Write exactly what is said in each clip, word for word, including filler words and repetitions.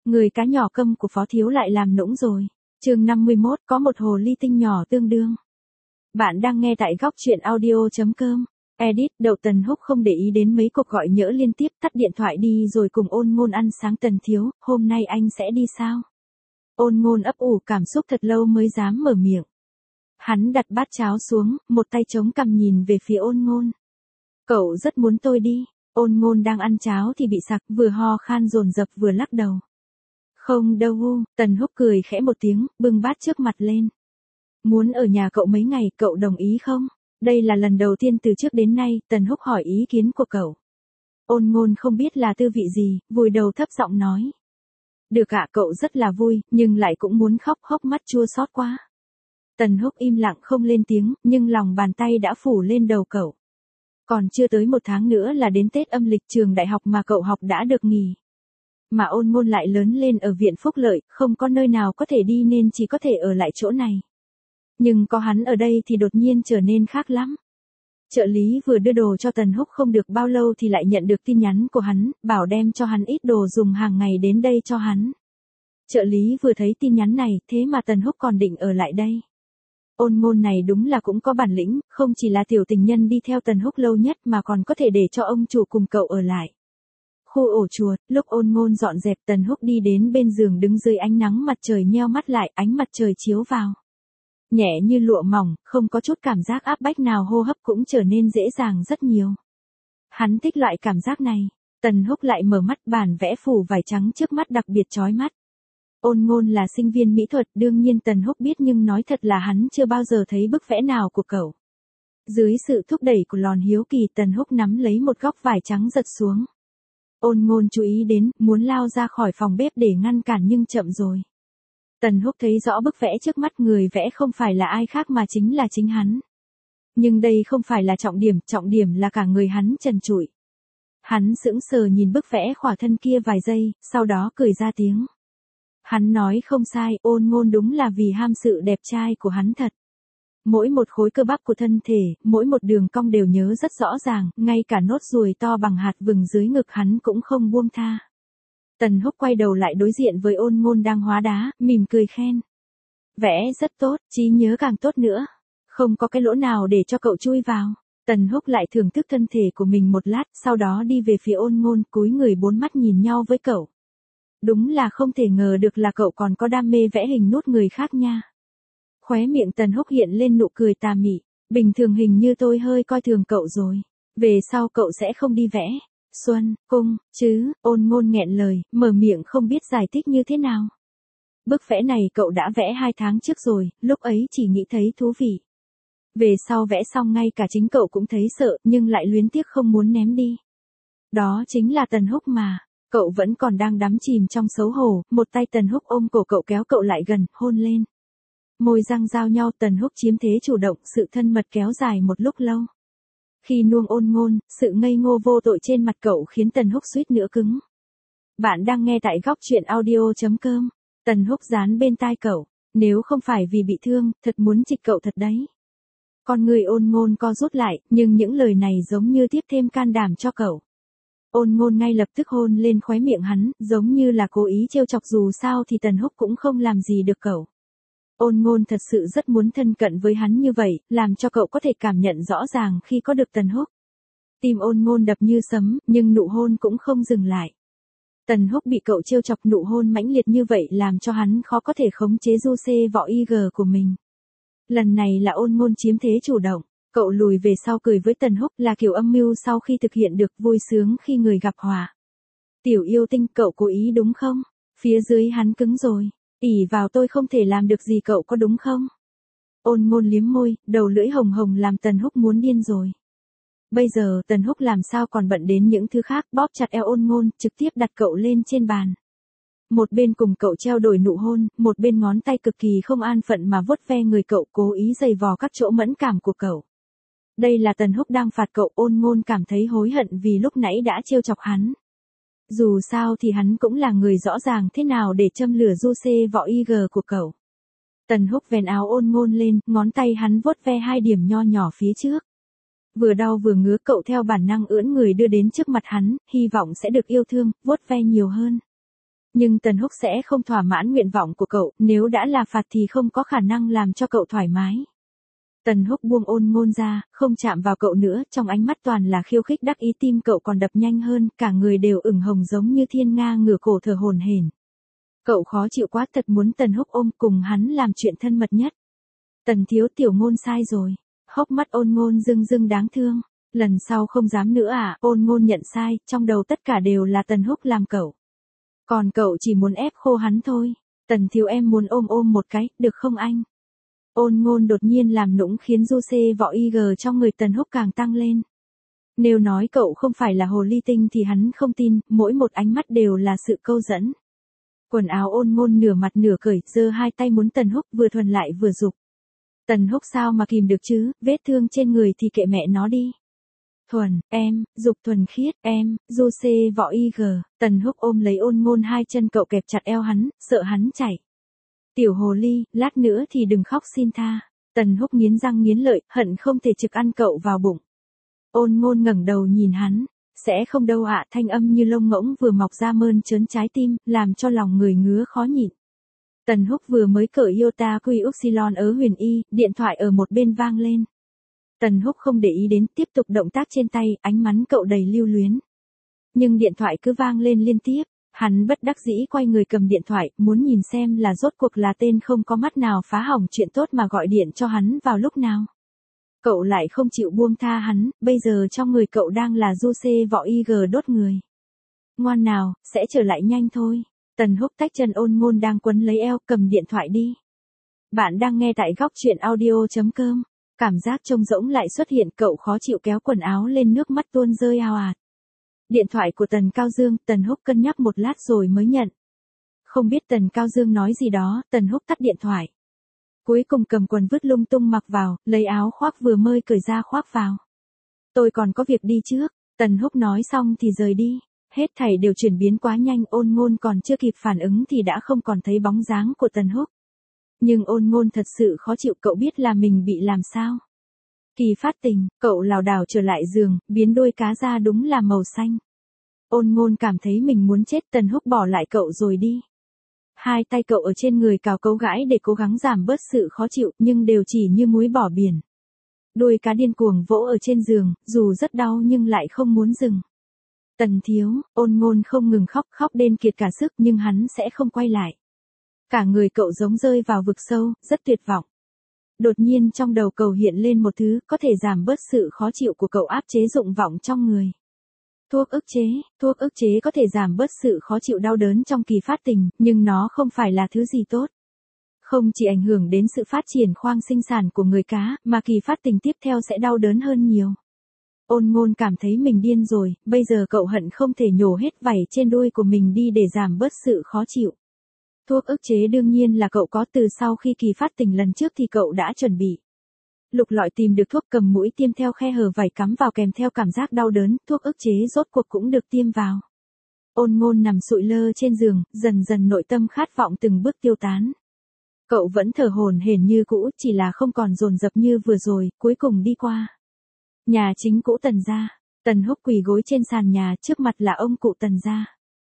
Người cá nhỏ câm của Phó Thiếu lại làm nũng rồi. Chương năm mươi mốt, có một hồ ly tinh nhỏ tương đương. Bạn đang nghe tại góc truyện audio chấm com. Edit, Đậu Tần Húc không để ý đến mấy cuộc gọi nhỡ liên tiếp, tắt điện thoại đi rồi cùng Ôn Ngôn ăn sáng. Tần Thiếu, hôm nay anh sẽ đi sao? Ôn Ngôn ấp ủ cảm xúc thật lâu mới dám mở miệng. Hắn đặt bát cháo xuống, một tay chống cằm nhìn về phía Ôn Ngôn. Cậu rất muốn tôi đi. Ôn Ngôn đang ăn cháo thì bị sặc, vừa ho khan dồn dập vừa lắc đầu. Không đâu, Tần Húc cười khẽ một tiếng, bưng bát trước mặt lên. Muốn ở nhà cậu mấy ngày, cậu đồng ý không? Đây là lần đầu tiên từ trước đến nay, Tần Húc hỏi ý kiến của cậu. Ôn Ngôn không biết là tư vị gì, vùi đầu thấp giọng nói. Được ạ, cậu rất là vui, nhưng lại cũng muốn khóc, hốc mắt chua xót quá. Tần Húc im lặng không lên tiếng, nhưng lòng bàn tay đã phủ lên đầu cậu. Còn chưa tới một tháng nữa là đến Tết âm lịch, trường đại học mà cậu học đã được nghỉ. Mà Ôn Ngôn lại lớn lên ở viện phúc lợi, không có nơi nào có thể đi nên chỉ có thể ở lại chỗ này. Nhưng có hắn ở đây thì đột nhiên trở nên khác lắm. Trợ lý vừa đưa đồ cho Tần Húc không được bao lâu thì lại nhận được tin nhắn của hắn, bảo đem cho hắn ít đồ dùng hàng ngày đến đây cho hắn. Trợ lý vừa thấy tin nhắn này, thế mà Tần Húc còn định ở lại đây. Ôn Ngôn này đúng là cũng có bản lĩnh, không chỉ là tiểu tình nhân đi theo Tần Húc lâu nhất mà còn có thể để cho ông chủ cùng cậu ở lại. Khu ổ chuột, lúc Ôn Ngôn dọn dẹp, Tần Húc đi đến bên giường đứng dưới ánh nắng mặt trời, nheo mắt lại, ánh mặt trời chiếu vào. Nhẹ như lụa mỏng, không có chút cảm giác áp bách nào, hô hấp cũng trở nên dễ dàng rất nhiều. Hắn thích loại cảm giác này. Tần Húc lại mở mắt, bản vẽ phủ vải trắng trước mắt đặc biệt chói mắt. Ôn Ngôn là sinh viên mỹ thuật, đương nhiên Tần Húc biết, nhưng nói thật là hắn chưa bao giờ thấy bức vẽ nào của cậu. Dưới sự thúc đẩy của lòn hiếu kỳ, Tần Húc nắm lấy một góc vải trắng giật xuống. Ôn Ngôn chú ý đến, muốn lao ra khỏi phòng bếp để ngăn cản nhưng chậm rồi. Tần Húc thấy rõ bức vẽ trước mắt, người vẽ không phải là ai khác mà chính là chính hắn. Nhưng đây không phải là trọng điểm, trọng điểm là cả người hắn trần trụi. Hắn sững sờ nhìn bức vẽ khỏa thân kia vài giây, sau đó cười ra tiếng. Hắn nói không sai, Ôn Ngôn đúng là vì ham sự đẹp trai của hắn thật. Mỗi một khối cơ bắp của thân thể, mỗi một đường cong đều nhớ rất rõ ràng, ngay cả nốt ruồi to bằng hạt vừng dưới ngực hắn cũng không buông tha. Tần Húc quay đầu lại đối diện với Ôn Ngôn đang hóa đá, mỉm cười khen. Vẽ rất tốt, trí nhớ càng tốt nữa. Không có cái lỗ nào để cho cậu chui vào. Tần Húc lại thưởng thức thân thể của mình một lát, sau đó đi về phía Ôn Ngôn, cúi người bốn mắt nhìn nhau với cậu. Đúng là không thể ngờ được là cậu còn có đam mê vẽ hình nốt người khác nha. Khóe miệng Tần Húc hiện lên nụ cười tà mị. Bình thường hình như tôi hơi coi thường cậu rồi. Về sau cậu sẽ không đi vẽ Xuân Cung chứ? Ôn Ngôn nghẹn lời, mở miệng không biết giải thích như thế nào. Bức vẽ này cậu đã vẽ hai tháng trước rồi, lúc ấy chỉ nghĩ thấy thú vị. Về sau vẽ xong ngay cả chính cậu cũng thấy sợ, nhưng lại luyến tiếc không muốn ném đi. Đó chính là Tần Húc mà. Cậu vẫn còn đang đắm chìm trong xấu hổ, một tay Tần Húc ôm cổ cậu kéo cậu lại gần, hôn lên. Môi răng giao nhau, Tần Húc chiếm thế chủ động, sự thân mật kéo dài một lúc lâu. Khi nuông Ôn Ngôn, sự ngây ngô vô tội trên mặt cậu khiến Tần Húc suýt nữa cứng. Bạn đang nghe tại góc truyện audio chấm com. Tần Húc dán bên tai cậu. Nếu không phải vì bị thương, thật muốn chích cậu thật đấy. Con người Ôn Ngôn co rút lại, nhưng những lời này giống như tiếp thêm can đảm cho cậu. Ôn Ngôn ngay lập tức hôn lên khóe miệng hắn, giống như là cố ý trêu chọc, dù sao thì Tần Húc cũng không làm gì được cậu. Ôn Ngôn thật sự rất muốn thân cận với hắn như vậy, làm cho cậu có thể cảm nhận rõ ràng khi có được Tần Húc. Tim Ôn Ngôn đập như sấm, nhưng nụ hôn cũng không dừng lại. Tần Húc bị cậu trêu chọc, nụ hôn mãnh liệt như vậy làm cho hắn khó có thể khống chế du xê vỏ i giê của mình. Lần này là Ôn Ngôn chiếm thế chủ động. Cậu lùi về sau cười với Tần Húc, là kiểu âm mưu sau khi thực hiện được, vui sướng khi người gặp họa. Tiểu yêu tinh, cậu cố ý đúng không? Phía dưới hắn cứng rồi. ỷ vào tôi không thể làm được gì cậu có đúng không? Ôn Ngôn liếm môi, đầu lưỡi hồng hồng làm Tần Húc muốn điên rồi. Bây giờ Tần Húc làm sao còn bận đến những thứ khác, bóp chặt eo Ôn Ngôn, trực tiếp đặt cậu lên trên bàn. Một bên cùng cậu trao đổi nụ hôn, một bên ngón tay cực kỳ không an phận mà vuốt ve người cậu, cố ý giày vò các chỗ mẫn cảm của cậu. Đây là Tần Húc đang phạt cậu. Ôn Ngôn cảm thấy hối hận vì lúc nãy đã trêu chọc hắn. Dù sao thì hắn cũng là người rõ ràng thế nào để châm lửa du xê vỏ i giê của cậu. Tần Húc vén áo Ôn Ngôn lên, ngón tay hắn vuốt ve hai điểm nho nhỏ phía trước. Vừa đau vừa ngứa, cậu theo bản năng ưỡn người đưa đến trước mặt hắn, hy vọng sẽ được yêu thương, vuốt ve nhiều hơn. Nhưng Tần Húc sẽ không thỏa mãn nguyện vọng của cậu, nếu đã là phạt thì không có khả năng làm cho cậu thoải mái. Tần Húc buông Ôn Ngôn ra, không chạm vào cậu nữa, trong ánh mắt toàn là khiêu khích đắc ý, tim cậu còn đập nhanh hơn, cả người đều ửng hồng giống như thiên nga ngửa cổ thở hổn hển. Cậu khó chịu quá, thật muốn Tần Húc ôm cùng hắn làm chuyện thân mật nhất. Tần thiếu tiểu ngôn sai rồi. Hốc mắt Ôn Ngôn rưng rưng đáng thương. Lần sau không dám nữa à? Ôn Ngôn nhận sai, trong đầu tất cả đều là Tần Húc làm cậu. Còn cậu chỉ muốn ép khô hắn thôi. Tần thiếu em muốn ôm ôm một cái, được không anh? Ôn Ngôn đột nhiên làm nũng khiến du xê vọ y gờ trong người Tần Húc càng tăng lên. Nếu nói cậu không phải là hồ ly tinh thì hắn không tin, mỗi một ánh mắt đều là sự câu dẫn. Quần áo Ôn Ngôn nửa mặt nửa cởi, giơ hai tay muốn Tần Húc vừa thuần lại vừa dục. Tần Húc sao mà kìm được chứ, vết thương trên người thì kệ mẹ nó đi. Thuần, em, dục thuần khiết, em, du xê vọ y gờ. Tần Húc ôm lấy Ôn Ngôn, hai chân cậu kẹp chặt eo hắn, sợ hắn chạy. Tiểu hồ ly, lát nữa thì đừng khóc xin tha. Tần Húc nghiến răng nghiến lợi, hận không thể trực ăn cậu vào bụng. Ôn Ngôn ngẩng đầu nhìn hắn. Sẽ không đâu ạ, thanh âm như lông ngỗng vừa mọc ra mơn trớn trái tim, làm cho lòng người ngứa khó nhịn. Tần Húc vừa mới cởi Iota Quy Upsilon ở Huyền Y, điện thoại ở một bên vang lên. Tần Húc không để ý đến, tiếp tục động tác trên tay, ánh mắt cậu đầy lưu luyến. Nhưng điện thoại cứ vang lên liên tiếp, hắn bất đắc dĩ quay người cầm điện thoại, muốn nhìn xem là rốt cuộc là tên không có mắt nào phá hỏng chuyện tốt mà gọi điện cho hắn vào lúc nào. Cậu lại không chịu buông tha hắn, bây giờ trong người cậu đang là du xê vọ y gờ đốt người. Ngoan nào, sẽ trở lại nhanh thôi. Tần Húc tách chân Ôn Ngôn đang quấn lấy eo, cầm điện thoại đi. Bạn đang nghe tại góc truyện audio.com. Cảm giác trông rỗng lại xuất hiện, cậu khó chịu kéo quần áo lên, nước mắt tuôn rơi ào ạt. Điện thoại của Tần Cao Dương, Tần Húc cân nhắc một lát rồi mới nhận. Không biết Tần Cao Dương nói gì đó, Tần Húc tắt điện thoại. Cuối cùng cầm quần vứt lung tung mặc vào, lấy áo khoác vừa mới cởi ra khoác vào. Tôi còn có việc đi trước, Tần Húc nói xong thì rời đi. Hết thảy đều chuyển biến quá nhanh, Ôn Ngôn còn chưa kịp phản ứng thì đã không còn thấy bóng dáng của Tần Húc. Nhưng Ôn Ngôn thật sự khó chịu, cậu biết là mình bị làm sao. Kỳ phát tình, cậu lảo đảo trở lại giường, biến đôi cá ra đúng là màu xanh. Ôn Ngôn cảm thấy mình muốn chết, Tần Húc bỏ lại cậu rồi đi. Hai tay cậu ở trên người cào cấu gãi để cố gắng giảm bớt sự khó chịu, nhưng đều chỉ như muối bỏ biển. Đôi cá điên cuồng vỗ ở trên giường, dù rất đau nhưng lại không muốn dừng. Tần thiếu, Ôn Ngôn không ngừng khóc, khóc đến kiệt cả sức nhưng hắn sẽ không quay lại. Cả người cậu giống rơi vào vực sâu, rất tuyệt vọng. Đột nhiên trong đầu cậu hiện lên một thứ có thể giảm bớt sự khó chịu của cậu, áp chế dục vọng trong người. Thuốc ức chế, thuốc ức chế có thể giảm bớt sự khó chịu đau đớn trong kỳ phát tình, nhưng nó không phải là thứ gì tốt. Không chỉ ảnh hưởng đến sự phát triển khoang sinh sản của người cá, mà kỳ phát tình tiếp theo sẽ đau đớn hơn nhiều. Ôn Ngôn cảm thấy mình điên rồi, bây giờ cậu hận không thể nhổ hết vảy trên đuôi của mình đi để giảm bớt sự khó chịu. Thuốc ức chế đương nhiên là cậu có, từ sau khi kỳ phát tình lần trước thì cậu đã chuẩn bị. Lục lọi tìm được thuốc, cầm mũi tiêm theo khe hở vảy cắm vào, kèm theo cảm giác đau đớn, thuốc ức chế rốt cuộc cũng được tiêm vào. Ôn Ngôn nằm sụi lơ trên giường, dần dần nội tâm khát vọng từng bước tiêu tán. Cậu vẫn thở hổn hển như cũ, chỉ là không còn dồn dập như vừa rồi, cuối cùng đi qua. Nhà chính cũ Tần gia. Tần Húc quỳ gối trên sàn nhà, trước mặt là ông cụ Tần gia.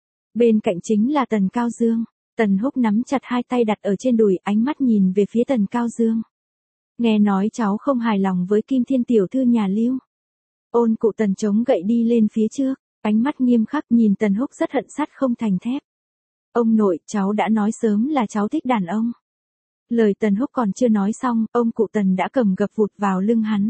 Bên cạnh chính là Tần Cao Dương. Tần Húc nắm chặt hai tay đặt ở trên đùi, ánh mắt nhìn về phía Tần Cao Dương. Nghe nói cháu không hài lòng với Kim Thiên tiểu thư nhà Lưu. Ôn cụ Tần chống gậy đi lên phía trước, ánh mắt nghiêm khắc nhìn Tần Húc rất hận sắt không thành thép. Ông nội, cháu đã nói sớm là cháu thích đàn ông. Lời Tần Húc còn chưa nói xong, ông cụ Tần đã cầm gập vụt vào lưng hắn.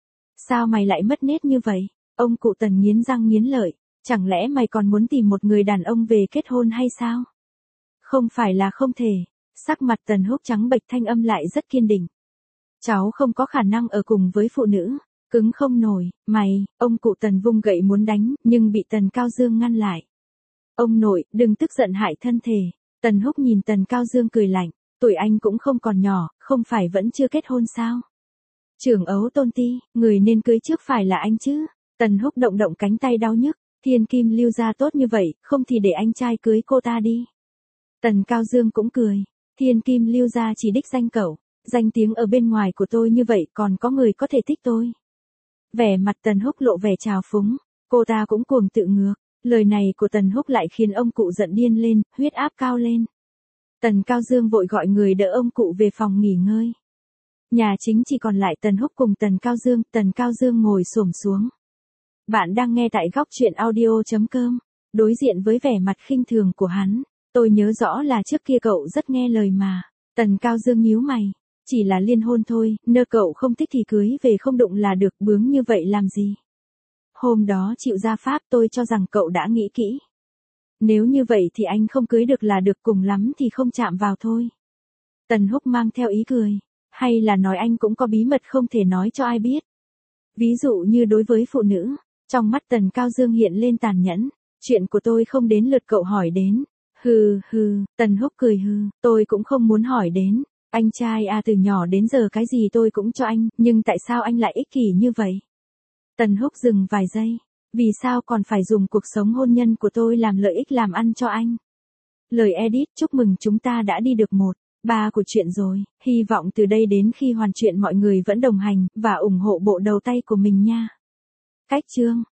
Sao mày lại mất nết như vậy? Ông cụ Tần nghiến răng nghiến lợi, chẳng lẽ mày còn muốn tìm một người đàn ông về kết hôn hay sao? Không phải là không thể. Sắc mặt Tần Húc trắng bệch, thanh âm lại rất kiên định. Cháu không có khả năng ở cùng với phụ nữ, cứng không nổi, mày, ông cụ Tần vung gậy muốn đánh, nhưng bị Tần Cao Dương ngăn lại. Ông nội, đừng tức giận hại thân thể. Tần Húc nhìn Tần Cao Dương cười lạnh, tuổi anh cũng không còn nhỏ, không phải vẫn chưa kết hôn sao? Trưởng ấu tôn ti, người nên cưới trước phải là anh chứ. Tần Húc động động cánh tay đau nhức, Thiên Kim Lưu gia tốt như vậy, không thì để anh trai cưới cô ta đi. Tần Cao Dương cũng cười, Thiên Kim Lưu gia chỉ đích danh cậu, danh tiếng ở bên ngoài của tôi như vậy còn có người có thể thích tôi. Vẻ mặt Tần Húc lộ vẻ trào phúng, cô ta cũng cuồng tự ngược, Lời này của Tần Húc lại khiến ông cụ giận điên lên, huyết áp cao lên. Tần Cao Dương vội gọi người đỡ ông cụ về phòng nghỉ ngơi. Nhà chính chỉ còn lại Tần Húc cùng Tần Cao Dương, Tần Cao Dương ngồi xổm xuống. Bạn đang nghe tại góc truyện audio.com. Đối diện với vẻ mặt khinh thường của hắn, tôi nhớ rõ là trước kia cậu rất nghe lời mà. Tần Cao Dương nhíu mày, chỉ là liên hôn thôi, nơ cậu không thích thì cưới về không đụng là được, bướng như vậy làm gì. Hôm đó chịu ra pháp tôi cho rằng cậu đã nghĩ kỹ. Nếu như vậy thì anh không cưới được là được, cùng lắm thì không chạm vào thôi. Tần Húc mang theo ý cười, hay là nói anh cũng có bí mật không thể nói cho ai biết. Ví dụ như đối với phụ nữ, trong mắt Tần Cao Dương hiện lên tàn nhẫn, chuyện của tôi không đến lượt cậu hỏi đến. Hừ hừ, Tần Húc cười hừ, tôi cũng không muốn hỏi đến. Anh trai à, từ nhỏ đến giờ cái gì tôi cũng cho anh, nhưng tại sao anh lại ích kỷ như vậy? Tần Húc dừng vài giây, vì sao còn phải dùng cuộc sống hôn nhân của tôi làm lợi ích làm ăn cho anh? Lời edit: chúc mừng chúng ta đã đi được một ba của chuyện rồi, hy vọng từ đây đến khi hoàn chuyện mọi người vẫn đồng hành và ủng hộ bộ đầu tay của mình nha. Cách chương